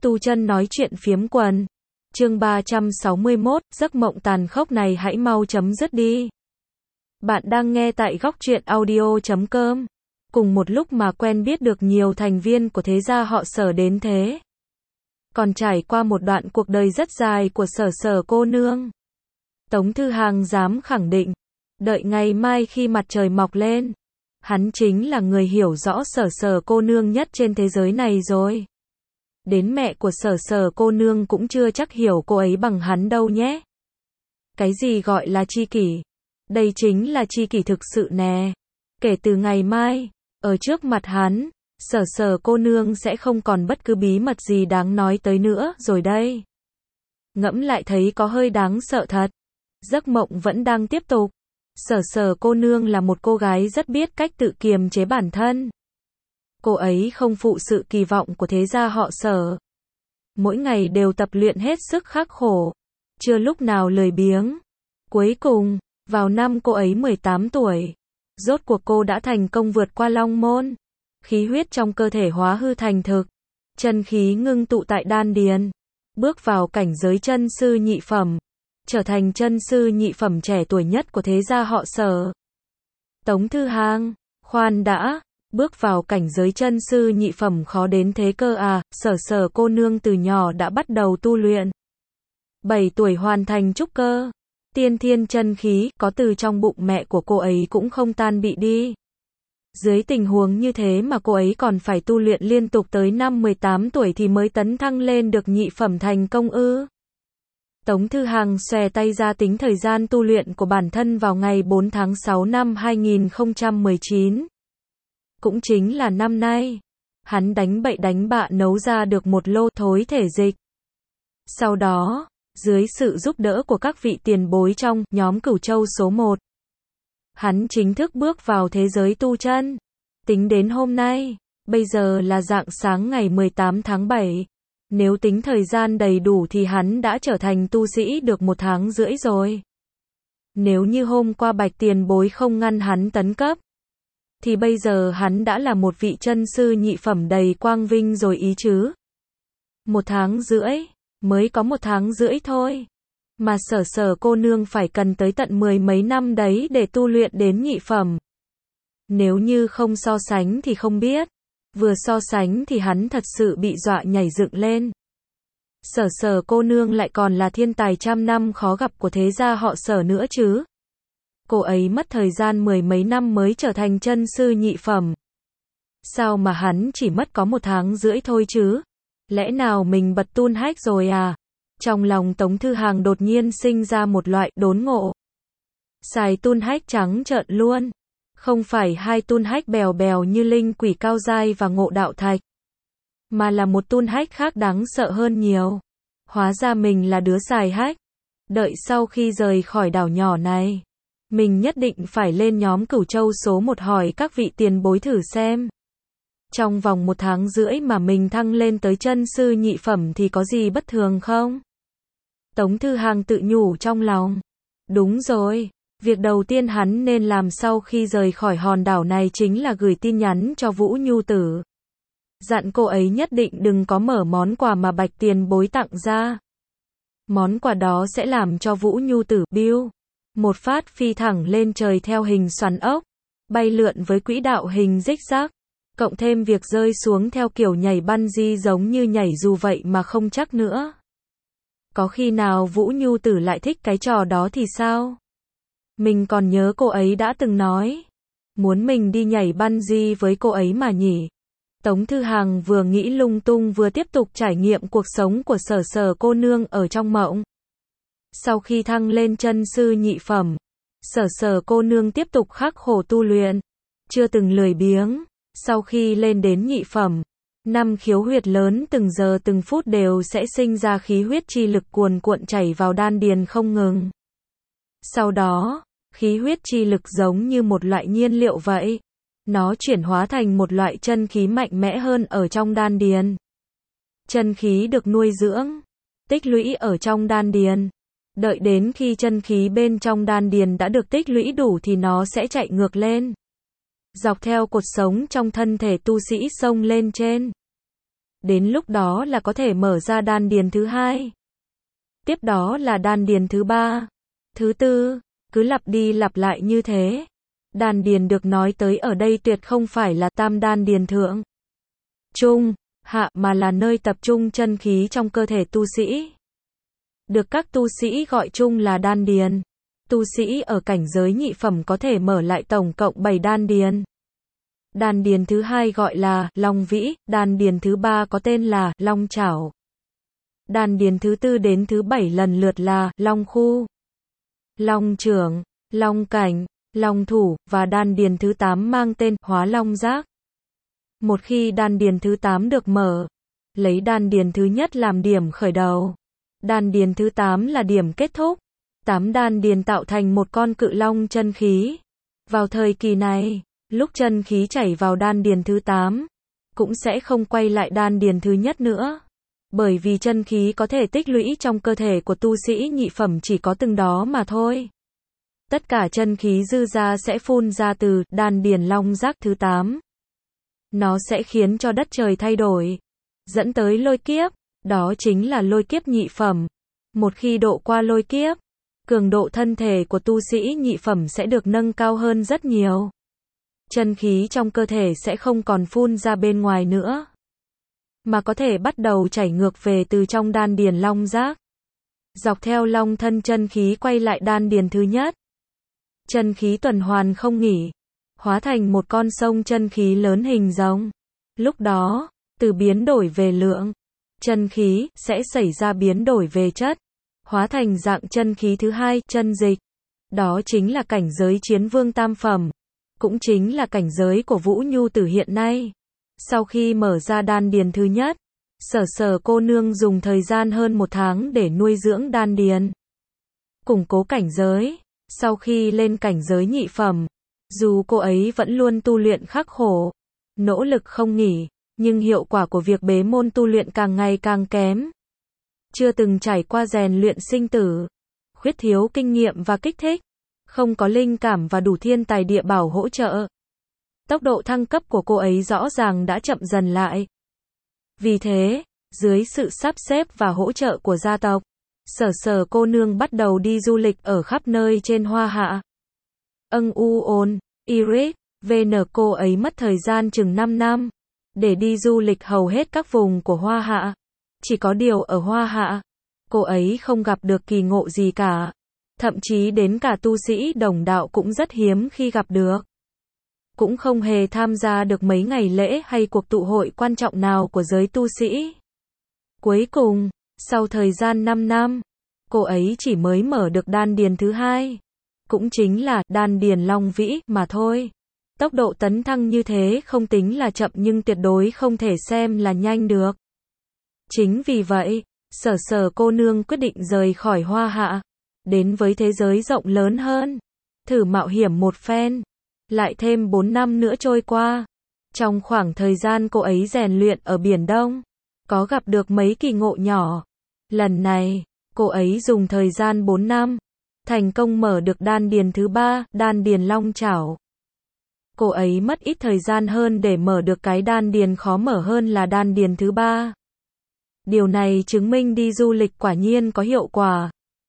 Tu chân nói chuyện phiếm quần. Chương 361, giấc mộng tàn khốc này hãy mau chấm dứt đi. Bạn đang nghe tại góc truyện audio.com. Cùng một lúc mà quen biết được nhiều thành viên của thế gia họ Sở đến thế. Còn trải qua một đoạn cuộc đời rất dài của Sở cô nương. Tống Thư Hàng dám khẳng định, đợi ngày mai khi mặt trời mọc lên, hắn chính là người hiểu rõ Sở cô nương nhất trên thế giới này rồi. Đến mẹ của Sở cô nương cũng chưa chắc hiểu cô ấy bằng hắn đâu nhé. Cái gì gọi là tri kỷ? Đây chính là tri kỷ thực sự nè. Kể từ ngày mai, ở trước mặt hắn, Sở cô nương sẽ không còn bất cứ bí mật gì đáng nói tới nữa rồi đây. Ngẫm lại thấy có hơi đáng sợ thật. Giấc mộng vẫn đang tiếp tục. Sở cô nương là một cô gái rất biết cách tự kiềm chế bản thân. Cô ấy không phụ sự kỳ vọng của thế gia họ Sở. Mỗi ngày đều tập luyện hết sức khắc khổ, chưa lúc nào lười biếng. Cuối cùng, vào năm cô ấy 18 tuổi, rốt cuộc cô đã thành công vượt qua Long Môn. Khí huyết trong cơ thể hóa hư thành thực, chân khí ngưng tụ tại đan điền, bước vào cảnh giới chân sư nhị phẩm, trở thành chân sư nhị phẩm trẻ tuổi nhất của thế gia họ Sở. Tống Thư Hàng, khoan đã, bước vào cảnh giới chân sư nhị phẩm khó đến thế cơ à? Sở cô nương từ nhỏ đã bắt đầu tu luyện. 7 tuổi hoàn thành trúc cơ. Tiên thiên chân khí có từ trong bụng mẹ của cô ấy cũng không tan bị đi. Dưới tình huống như thế mà cô ấy còn phải tu luyện liên tục tới năm 18 tuổi thì mới tấn thăng lên được nhị phẩm thành công ư? Tống Thư Hàng xòe tay ra tính thời gian tu luyện của bản thân vào ngày 4 tháng 6 năm 2019. Cũng chính là năm nay, hắn đánh bậy đánh bạ nấu ra được một lô thối thể dịch. Sau đó, dưới sự giúp đỡ của các vị tiền bối trong nhóm Cửu Châu số 1, hắn chính thức bước vào thế giới tu chân. Tính đến hôm nay, bây giờ là rạng sáng ngày 18 tháng 7. Nếu tính thời gian đầy đủ thì hắn đã trở thành tu sĩ được 1 tháng rưỡi rồi. Nếu như hôm qua Bạch tiền bối không ngăn hắn tấn cấp, thì bây giờ hắn đã là một vị chân sư nhị phẩm đầy quang vinh rồi ý chứ. 1 tháng rưỡi, mới có 1 tháng rưỡi thôi. Mà Sở cô nương phải cần tới tận 10 mấy năm đấy để tu luyện đến nhị phẩm. Nếu như không so sánh thì không biết. Vừa so sánh thì hắn thật sự bị dọa nhảy dựng lên. Sở cô nương lại còn là thiên tài trăm năm khó gặp của thế gia họ Sở nữa chứ. Cô ấy mất thời gian 10 mấy năm mới trở thành chân sư nhị phẩm. Sao mà hắn chỉ mất có 1 tháng rưỡi thôi chứ? Lẽ nào mình bật tun hách rồi à? Trong lòng Tống Thư Hàng đột nhiên sinh ra một loại đốn ngộ. Xài tun hách trắng trợn luôn. Không phải hai tun hách bèo bèo như linh quỷ cao giai và ngộ đạo thạch, mà là một tun hách khác đáng sợ hơn nhiều. Hóa ra mình là đứa xài hách. Đợi sau khi rời khỏi đảo nhỏ này, mình nhất định phải lên nhóm Cửu Châu số 1 hỏi các vị tiền bối thử xem. Trong vòng 1 tháng rưỡi mà mình thăng lên tới chân sư nhị phẩm thì có gì bất thường không? Tống Thư Hàng tự nhủ trong lòng. Đúng rồi, việc đầu tiên hắn nên làm sau khi rời khỏi hòn đảo này chính là gửi tin nhắn cho Vũ Nhu Tử. Dặn cô ấy nhất định đừng có mở món quà mà Bạch tiền bối tặng ra. Món quà đó sẽ làm cho Vũ Nhu Tử biu một phát phi thẳng lên trời theo hình xoắn ốc, bay lượn với quỹ đạo hình zigzag, cộng thêm việc rơi xuống theo kiểu nhảy bungee giống như nhảy dù vậy mà không chắc nữa. Có khi nào Vũ Nhu Tử lại thích cái trò đó thì sao? Mình còn nhớ cô ấy đã từng nói, muốn mình đi nhảy bungee với cô ấy mà nhỉ. Tống Thư Hàng vừa nghĩ lung tung vừa tiếp tục trải nghiệm cuộc sống của Sở cô nương ở trong mộng. Sau khi thăng lên chân sư nhị phẩm, Sở cô nương tiếp tục khắc khổ tu luyện, chưa từng lười biếng. Sau khi lên đến nhị phẩm, 5 khiếu huyệt lớn từng giờ từng phút đều sẽ sinh ra khí huyết chi lực cuồn cuộn chảy vào đan điền không ngừng. Sau đó, khí huyết chi lực giống như một loại nhiên liệu vậy. Nó chuyển hóa thành một loại chân khí mạnh mẽ hơn ở trong đan điền. Chân khí được nuôi dưỡng, tích lũy ở trong đan điền. Đợi đến khi chân khí bên trong đan điền đã được tích lũy đủ thì nó sẽ chạy ngược lên, dọc theo cột sống trong thân thể tu sĩ xông lên trên. Đến lúc đó là có thể mở ra đan điền thứ hai. Tiếp đó là đan điền thứ ba, thứ tư, cứ lặp đi lặp lại như thế. Đan điền được nói tới ở đây tuyệt không phải là tam đan điền thượng, trung, hạ mà là nơi tập trung chân khí trong cơ thể tu sĩ. Được các tu sĩ gọi chung là đan điền. Tu sĩ ở cảnh giới nhị phẩm có thể mở lại tổng cộng 7 đan điền. Đan điền thứ hai gọi là long vĩ, đan điền thứ ba có tên là long chảo. Đan điền thứ tư đến thứ 7 lần lượt là long khu, long trưởng, long cảnh, long thủ, và đan điền thứ 8 mang tên hóa long giác. Một khi đan điền thứ 8 được mở, lấy đan điền thứ nhất làm điểm khởi đầu. Đan điền thứ 8 là điểm kết thúc. 8 đan điền tạo thành một con cự long chân khí. Vào thời kỳ này, lúc chân khí chảy vào đan điền thứ 8, cũng sẽ không quay lại đan điền thứ nhất nữa. Bởi vì chân khí có thể tích lũy trong cơ thể của tu sĩ nhị phẩm chỉ có từng đó mà thôi. Tất cả chân khí dư ra sẽ phun ra từ đan điền long giác thứ 8. Nó sẽ khiến cho đất trời thay đổi, dẫn tới lôi kiếp, đó chính là lôi kiếp nhị phẩm. Một khi độ qua lôi kiếp, cường độ thân thể của tu sĩ nhị phẩm sẽ được nâng cao hơn rất nhiều. Chân khí trong cơ thể sẽ không còn phun ra bên ngoài nữa, mà có thể bắt đầu chảy ngược về từ trong đan điền long giác. Dọc theo long thân chân khí quay lại đan điền thứ nhất. Chân khí tuần hoàn không nghỉ, hóa thành một con sông chân khí lớn hình rồng. Lúc đó, từ biến đổi về lượng, chân khí sẽ xảy ra biến đổi về chất, hóa thành dạng chân khí thứ hai, chân dịch. Đó chính là cảnh giới chiến vương tam phẩm, cũng chính là cảnh giới của Vũ Nhu Tử hiện nay. Sau khi mở ra đan điền thứ nhất, Sở cô nương dùng thời gian hơn 1 tháng để nuôi dưỡng đan điền, củng cố cảnh giới. Sau khi lên cảnh giới nhị phẩm, dù cô ấy vẫn luôn tu luyện khắc khổ, nỗ lực không nghỉ, nhưng hiệu quả của việc bế môn tu luyện càng ngày càng kém. Chưa từng trải qua rèn luyện sinh tử, khuyết thiếu kinh nghiệm và kích thích, không có linh cảm và đủ thiên tài địa bảo hỗ trợ. Tốc độ thăng cấp của cô ấy rõ ràng đã chậm dần lại. Vì thế, dưới sự sắp xếp và hỗ trợ của gia tộc, Sở cô nương bắt đầu đi du lịch ở khắp nơi trên Hoa Hạ. Iris, VN cô ấy mất thời gian chừng 5 năm để đi du lịch hầu hết các vùng của Hoa Hạ. Chỉ có điều ở Hoa Hạ, cô ấy không gặp được kỳ ngộ gì cả. Thậm chí đến cả tu sĩ đồng đạo cũng rất hiếm khi gặp được. Cũng không hề tham gia được mấy ngày lễ hay cuộc tụ hội quan trọng nào của giới tu sĩ. Cuối cùng, sau thời gian 5 năm, cô ấy chỉ mới mở được đan điền thứ hai, cũng chính là đan điền long vĩ mà thôi. Tốc độ tấn thăng như thế không tính là chậm nhưng tuyệt đối không thể xem là nhanh được. Chính vì vậy, Sở cô nương quyết định rời khỏi Hoa Hạ, đến với thế giới rộng lớn hơn, thử mạo hiểm một phen. Lại thêm 4 năm nữa trôi qua. Trong khoảng thời gian cô ấy rèn luyện ở Biển Đông, có gặp được mấy kỳ ngộ nhỏ. Lần này, cô ấy dùng thời gian 4 năm, thành công mở được đan điền thứ 3, đan điền long chảo. Cô ấy mất ít thời gian hơn để mở được cái đan điền khó mở hơn là đan điền thứ 3. Điều này chứng minh đi du lịch quả nhiên có hiệu quả.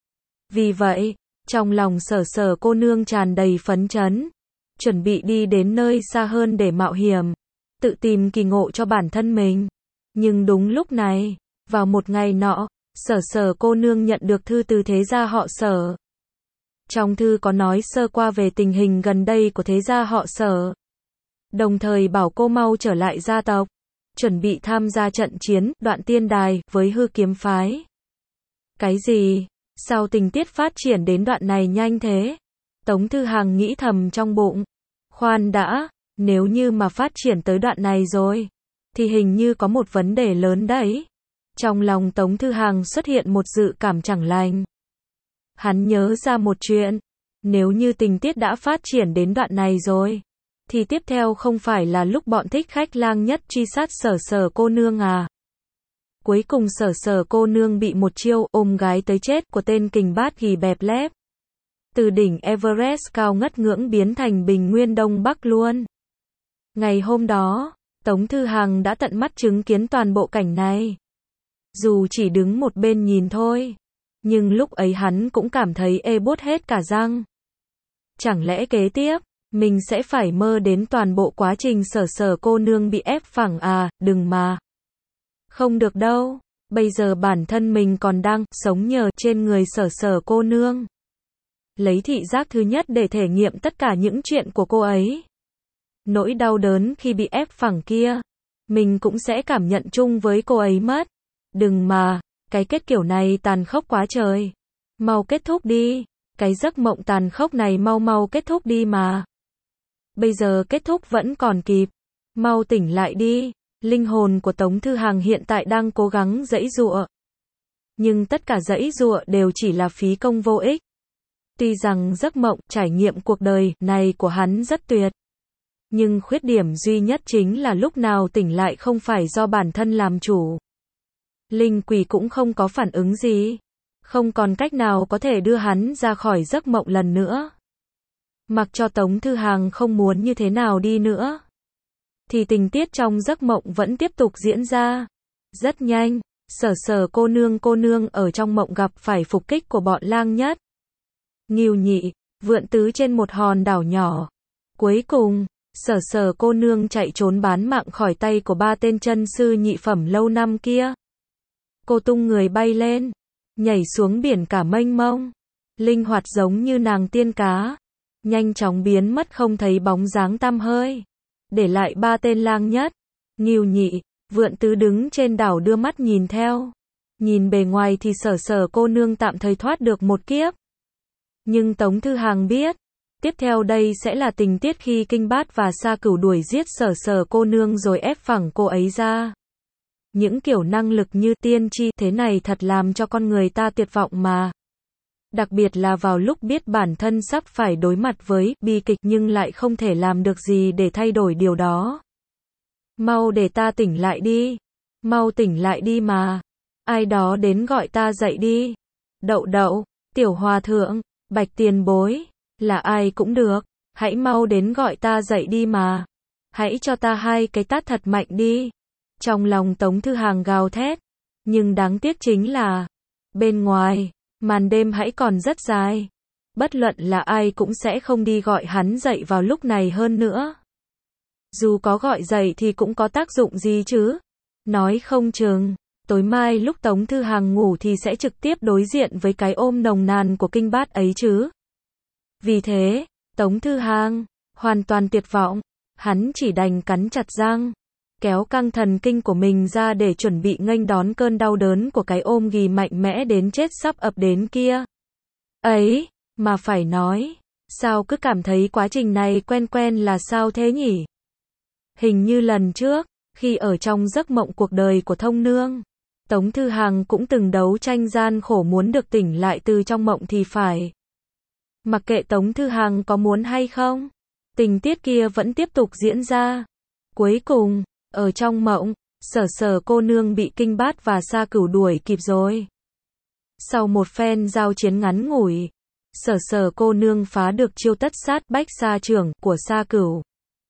Vì vậy, trong lòng Sở cô nương tràn đầy phấn chấn, chuẩn bị đi đến nơi xa hơn để mạo hiểm, tự tìm kỳ ngộ cho bản thân mình. Nhưng đúng lúc này, vào một ngày nọ, Sở cô nương nhận được thư từ thế gia họ Sở. Trong thư có nói sơ qua về tình hình gần đây của thế gia họ Sở, đồng thời bảo cô mau trở lại gia tộc, chuẩn bị tham gia trận chiến Đoạn Tiên Đài với Hư Kiếm phái. Cái gì? Sao tình tiết phát triển đến đoạn này nhanh thế? Tống Thư Hằng nghĩ thầm trong bụng. Khoan đã, nếu như mà phát triển tới đoạn này rồi, thì hình như có một vấn đề lớn đấy. Trong lòng Tống Thư Hằng xuất hiện một dự cảm chẳng lành. Hắn nhớ ra một chuyện, nếu như tình tiết đã phát triển đến đoạn này rồi, thì tiếp theo không phải là lúc bọn thích khách lang nhất truy sát Sở cô nương à? Cuối cùng Sở cô nương bị một chiêu ôm gái tới chết của tên kình bát ghi bẹp lép. Từ đỉnh Everest cao ngất ngưỡng biến thành bình nguyên Đông Bắc luôn. Ngày hôm đó, Tống Thư Hằng đã tận mắt chứng kiến toàn bộ cảnh này. Dù chỉ đứng một bên nhìn thôi, nhưng lúc ấy hắn cũng cảm thấy ê buốt hết cả răng. Chẳng lẽ kế tiếp, mình sẽ phải mơ đến toàn bộ quá trình Sở Sở cô nương bị ép phẳng à, đừng mà. Không được đâu, bây giờ bản thân mình còn đang sống nhờ trên người Sở Sở cô nương. Lấy thị giác thứ nhất để thể nghiệm tất cả những chuyện của cô ấy. Nỗi đau đớn khi bị ép phẳng kia, mình cũng sẽ cảm nhận chung với cô ấy mất. Đừng mà, cái kết kiểu này tàn khốc quá trời. Mau kết thúc đi, cái giấc mộng tàn khốc này mau mau kết thúc đi mà. Bây giờ kết thúc vẫn còn kịp, mau tỉnh lại đi. Linh hồn của Tống Thư Hằng hiện tại đang cố gắng giãy giụa. Nhưng tất cả giãy giụa đều chỉ là phí công vô ích. Tuy rằng giấc mộng, trải nghiệm cuộc đời này của hắn rất tuyệt. Nhưng khuyết điểm duy nhất chính là lúc nào tỉnh lại không phải do bản thân làm chủ. Linh quỷ cũng không có phản ứng gì. Không còn cách nào có thể đưa hắn ra khỏi giấc mộng lần nữa. Mặc cho Tống Thư Hằng không muốn như thế nào đi nữa, thì tình tiết trong giấc mộng vẫn tiếp tục diễn ra. Rất nhanh, Sở Sở cô nương ở trong mộng gặp phải phục kích của bọn Lang Nhất, Ngưu Nhị, Vượn Tứ trên một hòn đảo nhỏ. Cuối cùng, Sở Sở cô nương chạy trốn bán mạng khỏi tay của ba tên chân sư nhị phẩm lâu năm kia. Cô tung người bay lên, nhảy xuống biển cả mênh mông, linh hoạt giống như nàng tiên cá, nhanh chóng biến mất không thấy bóng dáng tăm hơi, để lại ba tên Lang Nhất, Ngưu Nhị, Vượn Tứ đứng trên đảo đưa mắt nhìn theo. Nhìn bề ngoài thì Sở Sở cô nương tạm thời thoát được một kiếp. Nhưng Tống Thư Hằng biết, tiếp theo đây sẽ là tình tiết khi Kinh Bát và Sa Cửu đuổi giết Sở Sở cô nương rồi ép phẳng cô ấy ra. Những kiểu năng lực như tiên tri thế này thật làm cho con người ta tuyệt vọng mà. Đặc biệt là vào lúc biết bản thân sắp phải đối mặt với bi kịch nhưng lại không thể làm được gì để thay đổi điều đó. Mau để ta tỉnh lại đi. Mau tỉnh lại đi mà. Ai đó đến gọi ta dậy đi. Đậu đậu, Tiểu Hòa Thượng, Bạch Tiền Bối, là ai cũng được. Hãy mau đến gọi ta dậy đi mà. Hãy cho ta hai cái tát thật mạnh đi. Trong lòng Tống Thư Hằng gào thét. Nhưng đáng tiếc chính là, bên ngoài, màn đêm hãy còn rất dài. Bất luận là ai cũng sẽ không đi gọi hắn dậy vào lúc này hơn nữa. Dù có gọi dậy thì cũng có tác dụng gì chứ? Nói không chừng, tối mai lúc Tống Thư Hằng ngủ thì sẽ trực tiếp đối diện với cái ôm nồng nàn của Kinh Bát ấy chứ. Vì thế, Tống Thư Hằng hoàn toàn tuyệt vọng, hắn chỉ đành cắn chặt răng, kéo căng thần kinh của mình ra để chuẩn bị nghênh đón cơn đau đớn của cái ôm ghì mạnh mẽ đến chết sắp ập đến kia. Ấy, mà phải nói, sao cứ cảm thấy quá trình này quen quen là sao thế nhỉ? Hình như lần trước, khi ở trong giấc mộng cuộc đời của Thông Nương, Tống Thư Hằng cũng từng đấu tranh gian khổ muốn được tỉnh lại từ trong mộng thì phải. Mặc kệ Tống Thư Hằng có muốn hay không, tình tiết kia vẫn tiếp tục diễn ra. Cuối cùng, ở trong mộng, Sở Sở cô nương bị Kinh Bát và Sa Cửu đuổi kịp rồi. Sau một phen giao chiến ngắn ngủi, Sở Sở cô nương phá được chiêu tất sát bách sa trưởng của Sa Cửu.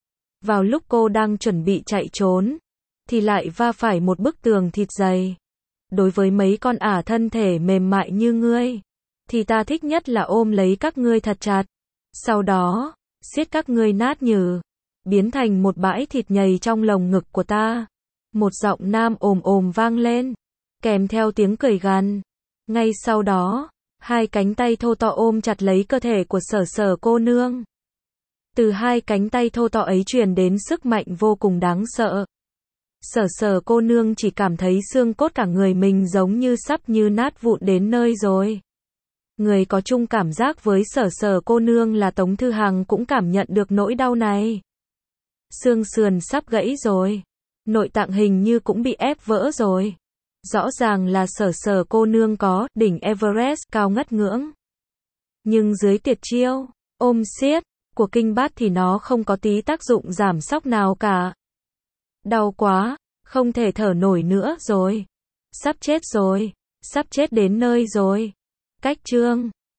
Vào lúc cô đang chuẩn bị chạy trốn, thì lại va phải một bức tường thịt dày. Đối với mấy con ả thân thể mềm mại như ngươi, thì ta thích nhất là ôm lấy các ngươi thật chặt. Sau đó, siết các ngươi nát nhừ, biến thành một bãi thịt nhầy trong lồng ngực của ta. Một giọng nam ồm ồm vang lên, kèm theo tiếng cười gằn. Ngay sau đó, hai cánh tay thô to ôm chặt lấy cơ thể của Sở Sở cô nương. Từ hai cánh tay thô to ấy truyền đến sức mạnh vô cùng đáng sợ. Sở Sở cô nương chỉ cảm thấy xương cốt cả người mình giống như sắp như nát vụn đến nơi rồi. Người có chung cảm giác với Sở Sở cô nương là Tống Thư Hằng cũng cảm nhận được nỗi đau này. Xương sườn sắp gãy rồi. Nội tạng hình như cũng bị ép vỡ rồi. Rõ ràng là Sở Sở cô nương có đỉnh Everest cao ngất ngưỡng. Nhưng dưới tuyệt chiêu, ôm siết của Kinh Bát thì nó không có tí tác dụng giảm sóc nào cả. Đau quá, không thể thở nổi nữa rồi. Sắp chết rồi, sắp chết đến nơi rồi. Cách chương